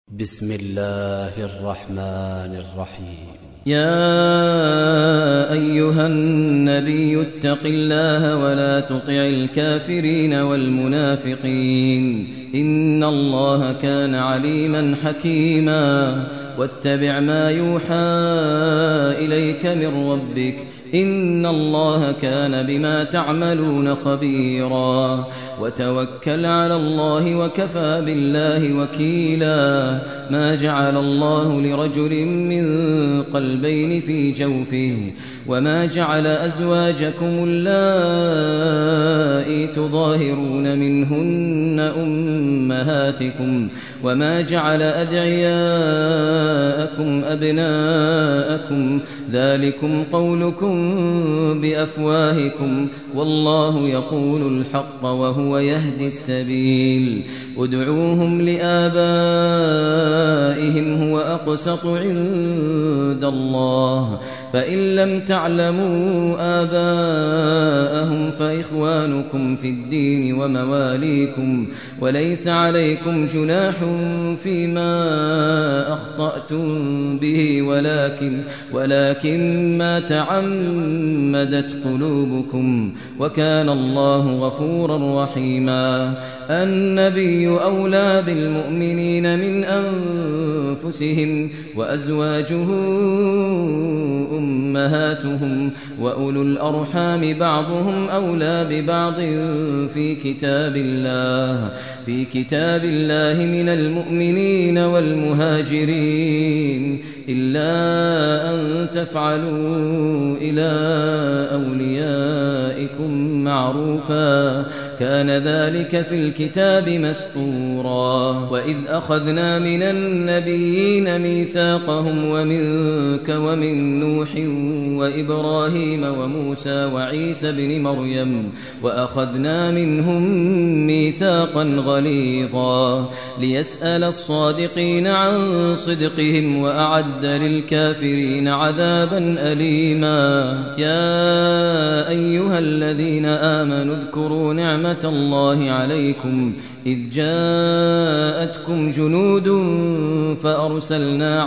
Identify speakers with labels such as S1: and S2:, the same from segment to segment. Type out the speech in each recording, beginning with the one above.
S1: بسم الله الرحمن الرحيم.
S2: يا أيها النبي اتق الله ولا تطع الكافرين والمنافقين إن الله كان عليما حكيما واتبع ما يوحى إليك من ربك إن الله كان بما تعملون خبيرا وتوكل على الله وكفى بالله وكيلا ما جعل الله لرجل من قلبين في جوفه وما جعل أزواجكم اللائي تظاهرون منهن أمهاتكم وما جعل أدعياءكم أبناءكم ذلكم قولكم بأفواهكم والله يقول الحق وهو يهدي السبيل ادعوهم لآبائهم هو أقسط عند الله فإن لم تعلموا آباءهم فإخوانكم في الدين ومواليكم وليس عليكم جناح فيما أخطأتم به ولكن ما تعمدت قلوبكم وكان الله غفورا رحيما. النبي أولى بالمؤمنين من أنفسهم وأزواجه أمهاتهم وأولو الأرحام بعضهم أولى ببعض في كتاب الله من المؤمنين والمهاجرين إلا أن تفعلوا إلى أوليائكم معروفا كان ذلك في الكتاب مسطورا. وإذ أخذنا من النبيين ميثاقهم ومنك ومن نوح وإبراهيم وموسى وعيسى بن مريم وأخذنا منهم ميثاقا غليظا ليسأل الصادقين عن صدقهم وأعد للكافرين عذابا أليما. يا أيها الذين آمنوا اذكروا نعمة الله عليكم إذ جاءتكم جنود فأرسلنا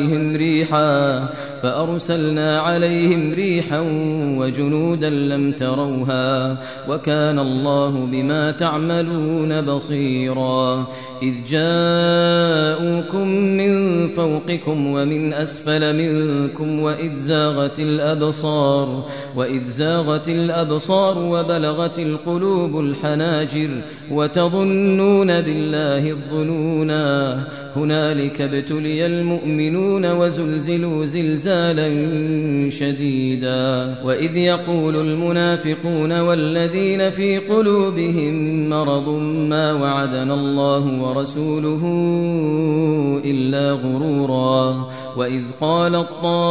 S2: عليهم ريحا وجنودا لم تروها وكان الله بما تعملون بصيرا. إذ جاءوكم من فوقكم ومن أسفل منكم وإذ زاغت الأبصار وبلغت القلوب الحناجر وتظنون بالله الظنونا هنالك ابتلي المؤمنون وزلزلوا زلزالا شديدا. وإذ يقول المنافقون والذين في قلوبهم مرض ما وعدنا الله ورسوله إلا غرورا. وإذ قالت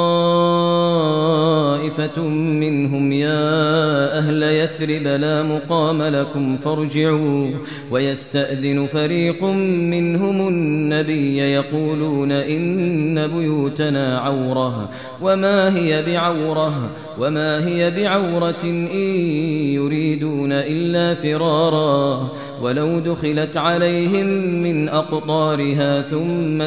S2: طائفة منهم يا أهل يثرب لا مقام لكم فارجعوا ويستأذن فريق منهم النبي يقولون إن بيوتنا عورة وما هي بعورة إن يريدون إلا فرارا ولو دخلت عليهم من أقطارها ثم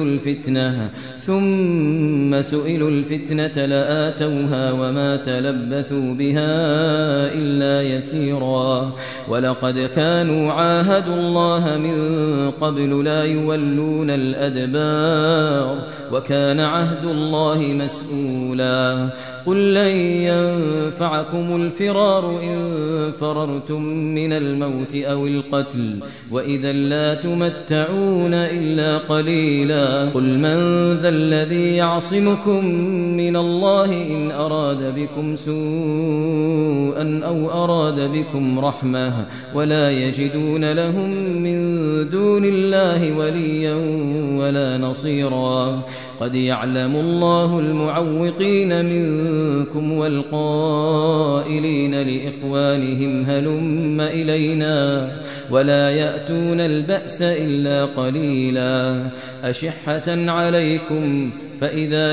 S2: سئلوا الفتنة لآتوها وما تلبثوا بها إلا يسيرا. ولقد كانوا عاهدوا الله من قبل لا يولون الأدبار وكان عهد الله مسؤولا. قل لن ينفعكم الفرار إن فررتم من الموت أو القتل وإذا لا تمتعون إلا قليلا. قل من ذا الذي يعصمكم من الله إن أراد بكم سوءا أو أراد بكم رحمة ولا يجدون لهم من دون الله وليا ولا نصيرا. قد يعلم الله المعوقين منكم والقائلين لإخوانهم هلم إلينا ولا يأتون البأس إلا قليلا. أشحة عليكم فإذا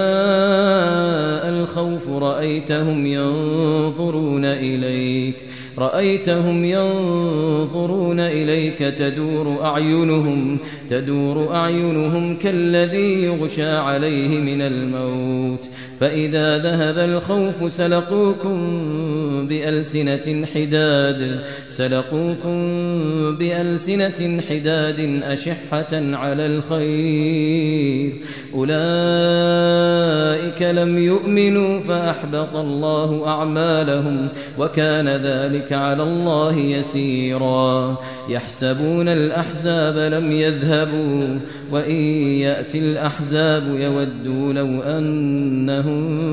S2: جاء الخوف رأيتهم ينظرون إليك رأيتهم ينظرون إليك تدور أعينهم كالذي يغشى عليه من الموت فإذا ذهب الخوف سلقوكم بألسنة حداد أشحة على الخير أولئك لم يؤمنوا فأحبط الله أعمالهم وكان ذلك على الله يسيرا يحسبون الأحزاب لم يذهبوا وإن يأتي الأحزاب يودوا لو أنهم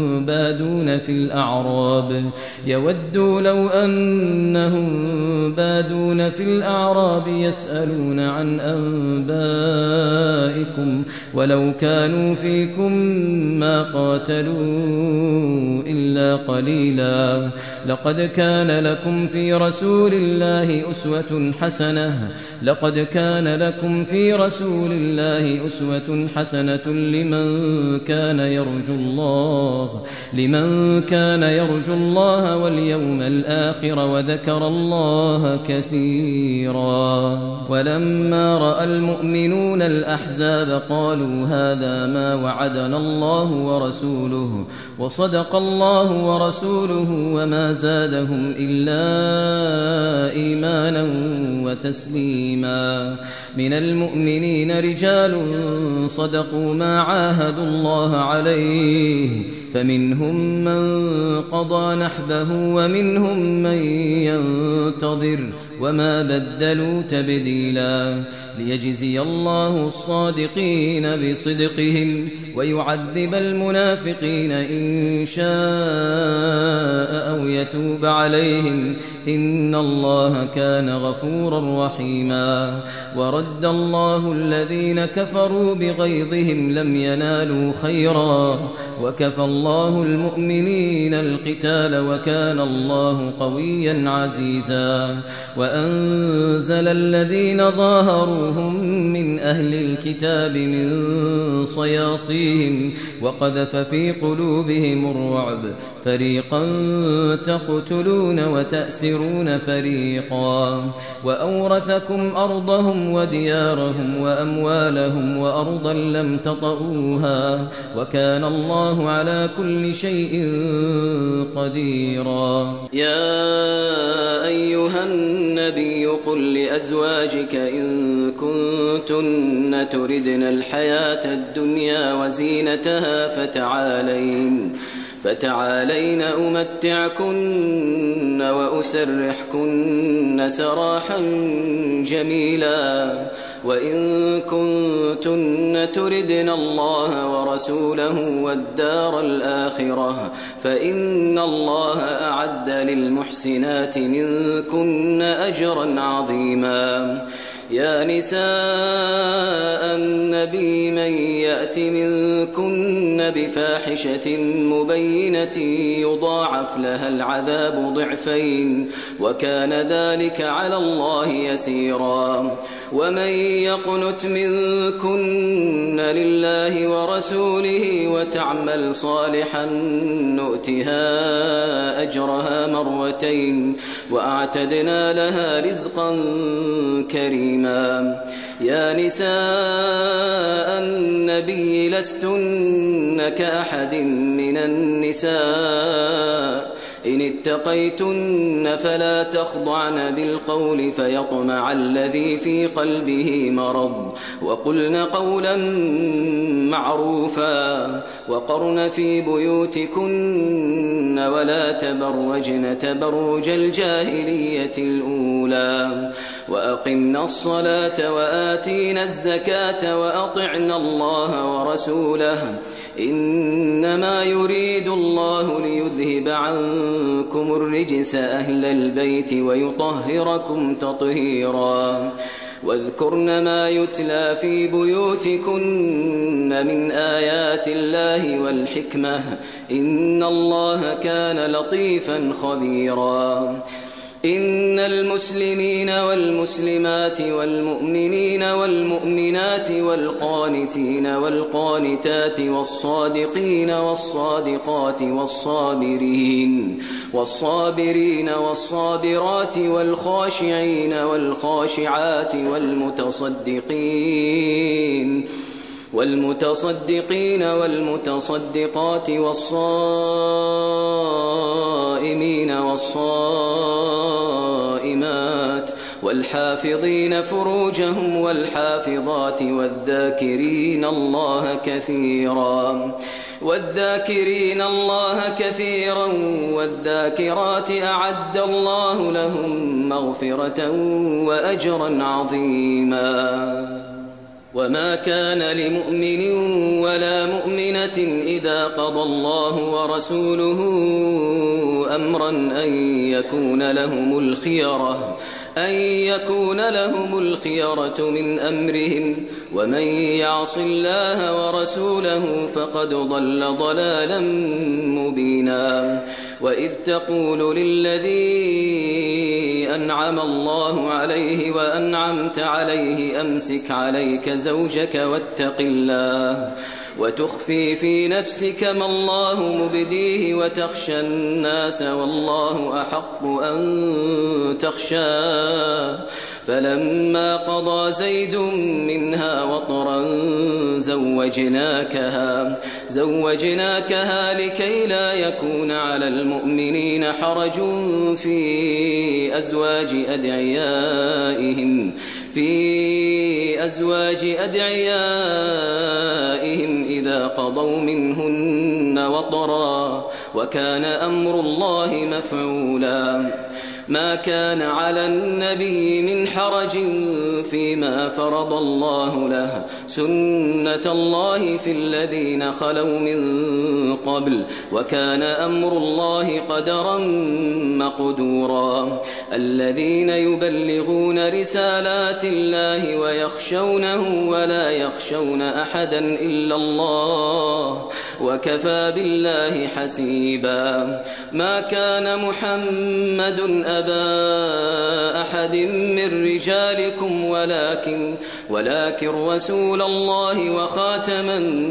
S2: بادون في الأعراب يسألون عن أنبائكم ولو كانوا فيكم ما قاتلوا إلا قليلا لقد كان لكم في رسول الله أسوة حسنة لمن كان يرجو الله واليوم الآخر وذكر الله كثيرا ولما رأى المؤمنون الأحزاب قالوا هذا ما وعدنا الله ورسوله وصدق الله ورسوله وما زادهم إلا إيمانا وتسليما من المؤمنين رجال صدقوا ما عاهدوا الله عليه فمنهم من قضى نحبه ومنهم من ينتظر وما بدلوا تبديلا ليجزي الله الصادقين بصدقهم ويعذب المنافقين إن شاء أو يتوب عليهم إن الله كان غفورا رحيما ورد الله الذين كفروا بغيظهم لم ينالوا خيرا وكفى الله المؤمنين القتال وكان الله قويا عزيزا وأنزل الذين ظاهروهم من أهل الكتاب من صياصيهم وقذف في قلوبهم الرعب فريقا تقتلون وتأسرون فريقا وأورثكم أرضهم وديارهم وأموالهم وأرضا لم تطئوها وكان الله على كل شيء قديرا يا أيها النبي قل لأزواجك إن كنتن تردن الحياة الدنيا وزينتها فتعالين أمتعكن وأسرحكن سراحا جميلا وإن كنتن تردن الله ورسوله والدار الآخرة فإن الله أعد للمحسنات منكن أجرا عظيما يا نساء النبي من يأت منكن بفاحشة مبينة يضاعف لها العذاب ضعفين وكان ذلك على الله يسيرا ومن يقنت منكن لله ورسوله وتعمل صالحا نؤتها أجرها مرتين وأعتدنا لها رزقا كريما يا نساء النبي لستن كأحد من النساء إن اتقيتن فلا تخضعن بالقول فيطمع الذي في قلبه مرض وقلن قولا معروفا وقرن في بيوتكن ولا تبرجن تبرج الجاهلية الأولى وأقمنا الصلاة وآتينا الزكاة وأطعنا الله ورسوله إنما يريد الله ليذهب عنكم الرجس أهل البيت ويطهركم تطهيرا واذكرن ما يتلى في بيوتكن من آيات الله والحكمة إن الله كان لطيفا خبيرا
S3: إن المسلمين والمسلمات والمؤمنين والمؤمنات والقانتين والقانتات والصادقين والصادقات والصابرين والصابرات والخاشعين والخاشعات والمتصدقين والمتصدقات والصائمين والصائمات والحافظين فروجهم والحافظات والذاكرين الله كثيرا والذاكرات أعد الله لهم مغفرة وأجرا عظيما. وما كان لمؤمن ولا مؤمنة إذا قضى الله ورسوله أمرا أن يكون لهم الخيرة من أمرهم ومن يعص الله ورسوله فقد ضل ضلالا مبينا. وإذ تقول للذي أنعم الله عليه وأنعمت عليه أمسك عليك زوجك واتق الله وتخفي في نفسك ما الله مبديه وتخشى الناس والله أحق أن تخشاه فلما قضى زيد منها وطرا زوجناكها لكي لا يكون على المؤمنين حرج في أزواج أدعيائهم إذا قضوا منهن وطرا وكان أمر الله مفعولا. ما كان على النبي من حرج فيما فرض الله له سنة الله في الذين خلوا من قبل وكان أمر الله قدرا مقدورا. الذين يبلغون رسالات الله ويخشونه ولا يخشون أحدا إلا الله وكفى بالله حسيبا. ما كان محمد أبا أحد من رجالكم ولكن رسول الله وخاتم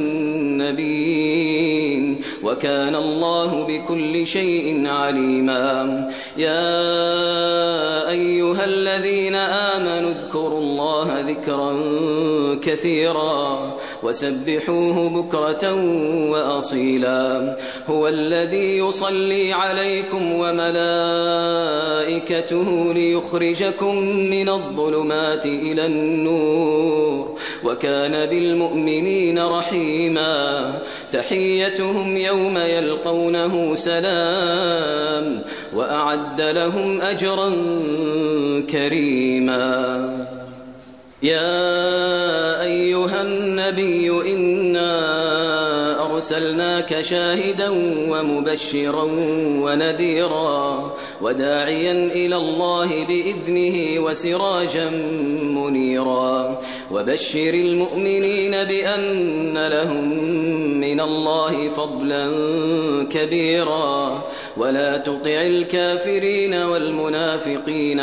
S3: النبيين وكان الله بكل شيء عليما. يا أيها الذين آمنوا اذكروا الله ذكرا كثيرا وسبحوه بكرة وأصيلا. هو الذي يصلي عليكم وملائكته ليخرجكم من الظلمات إلى النور وكان بالمؤمنين رحيما. تحيتهم يوم يلقونه سلام وأعد لهم أجرا كريما. يا أيها النبي إنا أرسلناك شاهدا ومبشرا ونذيرا وداعيا إلى الله بإذنه وسراجا منيرا. وبشر المؤمنين بأن لهم من الله فضلا كبيرا ولا تطع الكافرين والمنافقين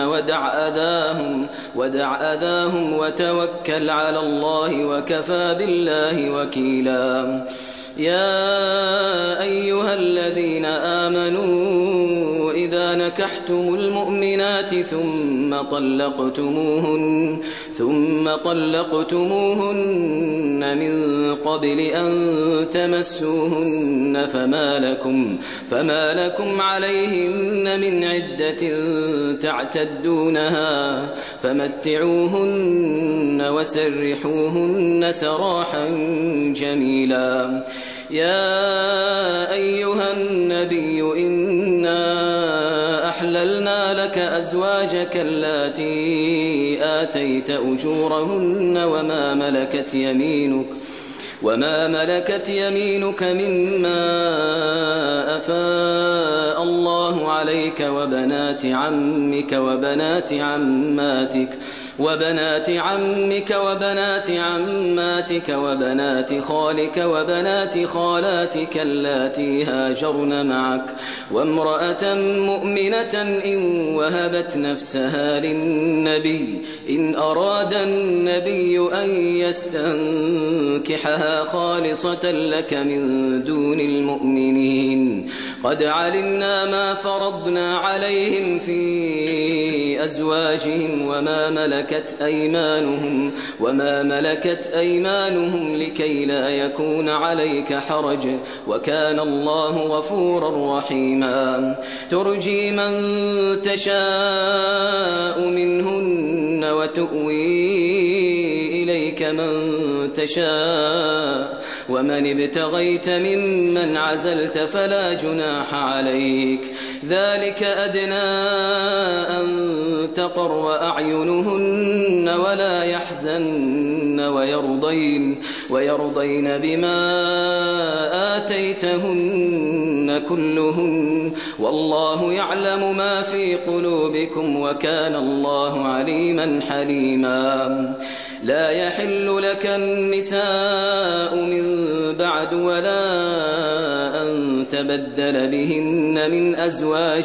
S3: ودع أذاهم وتوكل على الله وكفى بالله وكيلا. يا أيها الذين آمنوا إذا نكحتم المؤمنات ثم طلقتموهن من قبل أن تمسوهن فما لكم عليهن من عدة تعتدونها فمتعوهن وسرحوهن سراحا جميلا. يا أيها النبي إنا أحللنا لك أزواجك اللاتي آتيت أجورهن وما ملكت يمينك مما أفاء الله عليك وبنات عمك وبنات عماتك وبنات عمك وبنات عماتك وبنات خالك وبنات خالاتك اللاتي هاجرن معك وامرأة مؤمنة إن وهبت نفسها للنبي إن أراد النبي أن يستنكحها خالصة لك من دون المؤمنين قد علمنا ما فرضنا عليهم في أزواجهم وما ملكت أيمانهم لكي لا يكون عليك حرج وكان الله غفورا رحيما ترجي من تشاء منهن وتؤوي إليك من تشاء ومن ابتغيت ممن عزلت فلا جناح عليك ذلك أدنى أن تقر أعينهن ولا يحزن ويرضين بما آتيتهن كلهن والله يعلم ما في قلوبكم وكان الله عليما حليما لا يحل لك النساء من بعد ولا أن تبدل بهن من أزواج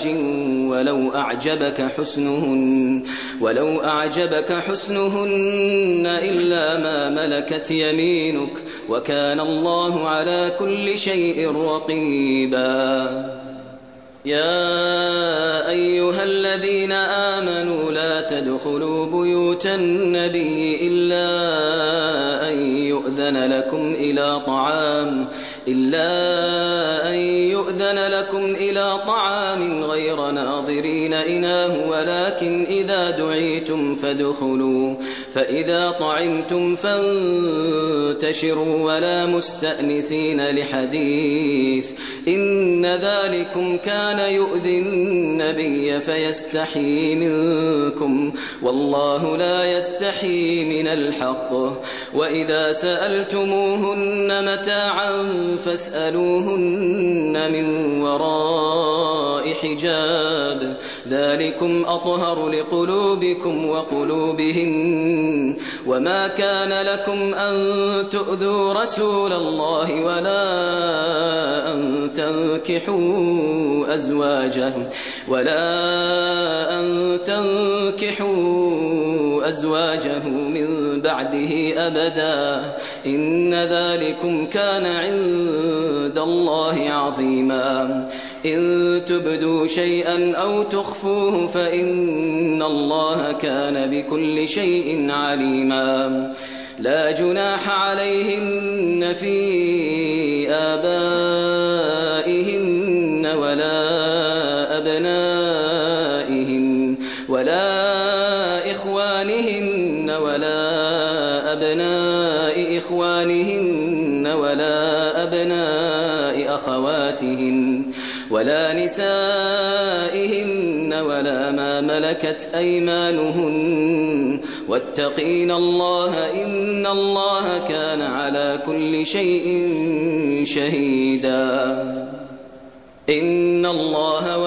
S3: ولو أعجبك حسنهن إلا ما ملكت يمينك وكان الله على كل شيء رقيبا يا أيها الذين آمنوا لا تدخلوا بيوت النبي إلا أن يؤذن لكم إلى طعام غير ناظرين إناه ولكن إذا دعيتم فادخلوا فإذا طعمتم فانتشروا ولا مستأنسين لحديث إن ذلكم كان يؤذي النبي فيستحيي منكم والله لا يستحيي من الحق وإذا سألتموهن متاعا فاسألوهن من وراء حجاب ذلكم أطهر لقلوبكم وقلوبهن وما كان لكم أن تؤذوا رسول الله ولا أن تنكحوا أزواجه من بعده أبدا إن ذلكم كان عند الله عظيما إن تبدوا شيئا أو تخفوه فإن الله كان بكل شيء عليما لا جناح عليهن في آبائهن ولا أبنائهن ولا إخوانهن ولا أبناء إخوانهن ولا أبناء أخواتهن ولا نسائهن ولا ما ملكت أيمانهن واتقين الله إن الله كان على كل شيء شهيدا إن الله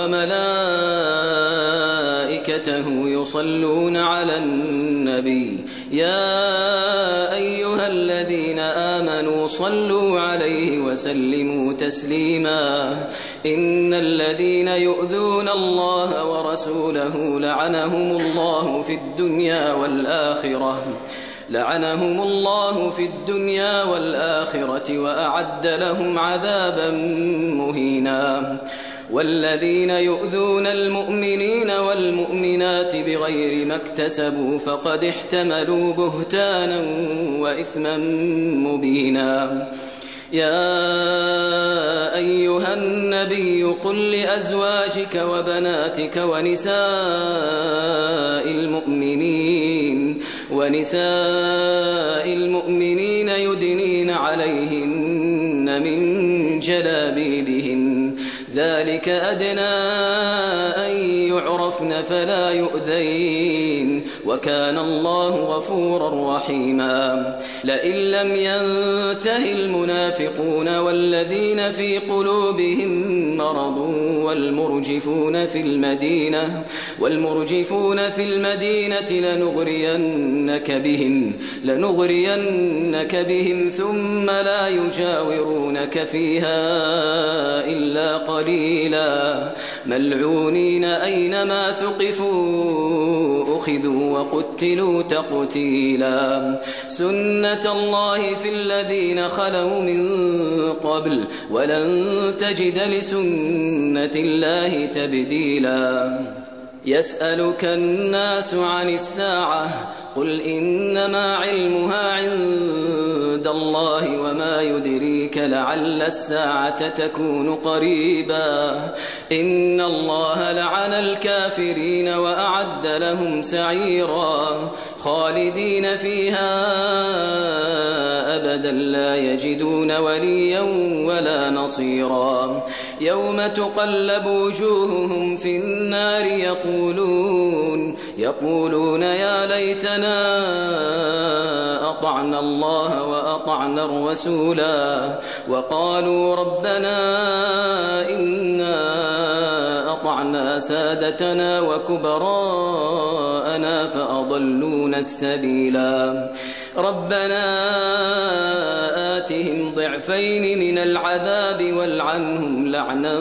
S3: وملائكته يصلون على النبي يا أيها الذين آمنوا صلوا عليه وسلموا تسليما إن الذين يؤذون الله ورسوله لعنهم الله في الدنيا والآخرة وأعد لهم عذابا مهينا والذين يؤذون المؤمنين والمؤمنات بغير ما اكتسبوا فقد احتملوا بهتانا وإثما مبينا يا أيها النبي قل لأزواجك وبناتك ونساء المؤمنين يدنين عليهن من جلابيبهن ذلك أدنى أن يعرفن فلا يؤذين وكان الله غفورا رحيما لئن لم ينته المنافقون والذين في قلوبهم مرض والمرجفون في المدينة لنغرينك بهم ثم لا يجاورونك فيها إلا قليلا ملعونين أينما ثقفوا أخذوا وقتلوا تقتيلا سنة الله في الذين خلوا من قبل ولن تجد لسنة الله تبديلا يسألك الناس عن الساعة قل إنما علمها عند الله وما يدريك لعل الساعة تكون قريبا إن الله لعن الكافرين وأعد لهم سعيرا خالدين فيها أبدا لا يجدون وليا ولا نصيرا يوم تقلب وجوههم في النار يقولون يا ليتنا أطعنا الله وأطعنا الرسولا وقالوا ربنا إنا أطعنا سادتنا وكبراءنا فأضلونا السبيلا ربنا آتهم ضعفين من العذاب والعنهم لعنا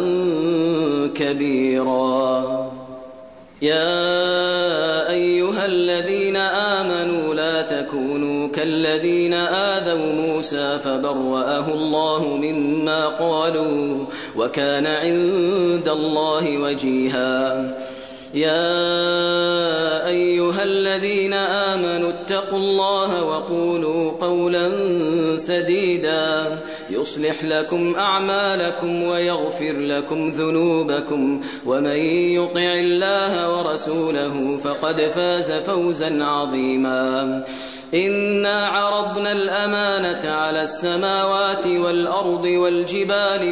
S3: كبيرا يا أيها الذين آمنوا لا تكونوا كالذين آذوا موسى فبرأه الله مما قالوا وكان عند الله وجيها يا أيها الذين آمنوا اتقوا الله وقولوا قولا سديدا يصلح لكم أعمالكم ويغفر لكم ذنوبكم ومن يطع الله ورسوله فقد فاز فوزا عظيما إنا عرضنا الأمانة على السماوات والأرض والجبال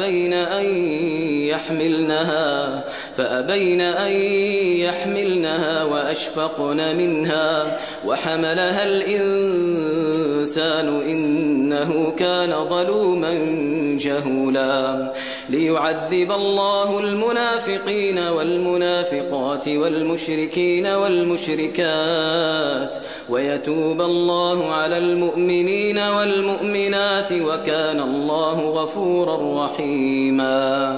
S3: فأبين أن يحملنها وأشفقن منها وحملها الإنسان إنه كان ظلوما جهولا ليعذب الله المنافقين والمنافقات والمشركين والمشركات ويتوب الله على المؤمنين والمؤمنات وكان الله غفورا رحيما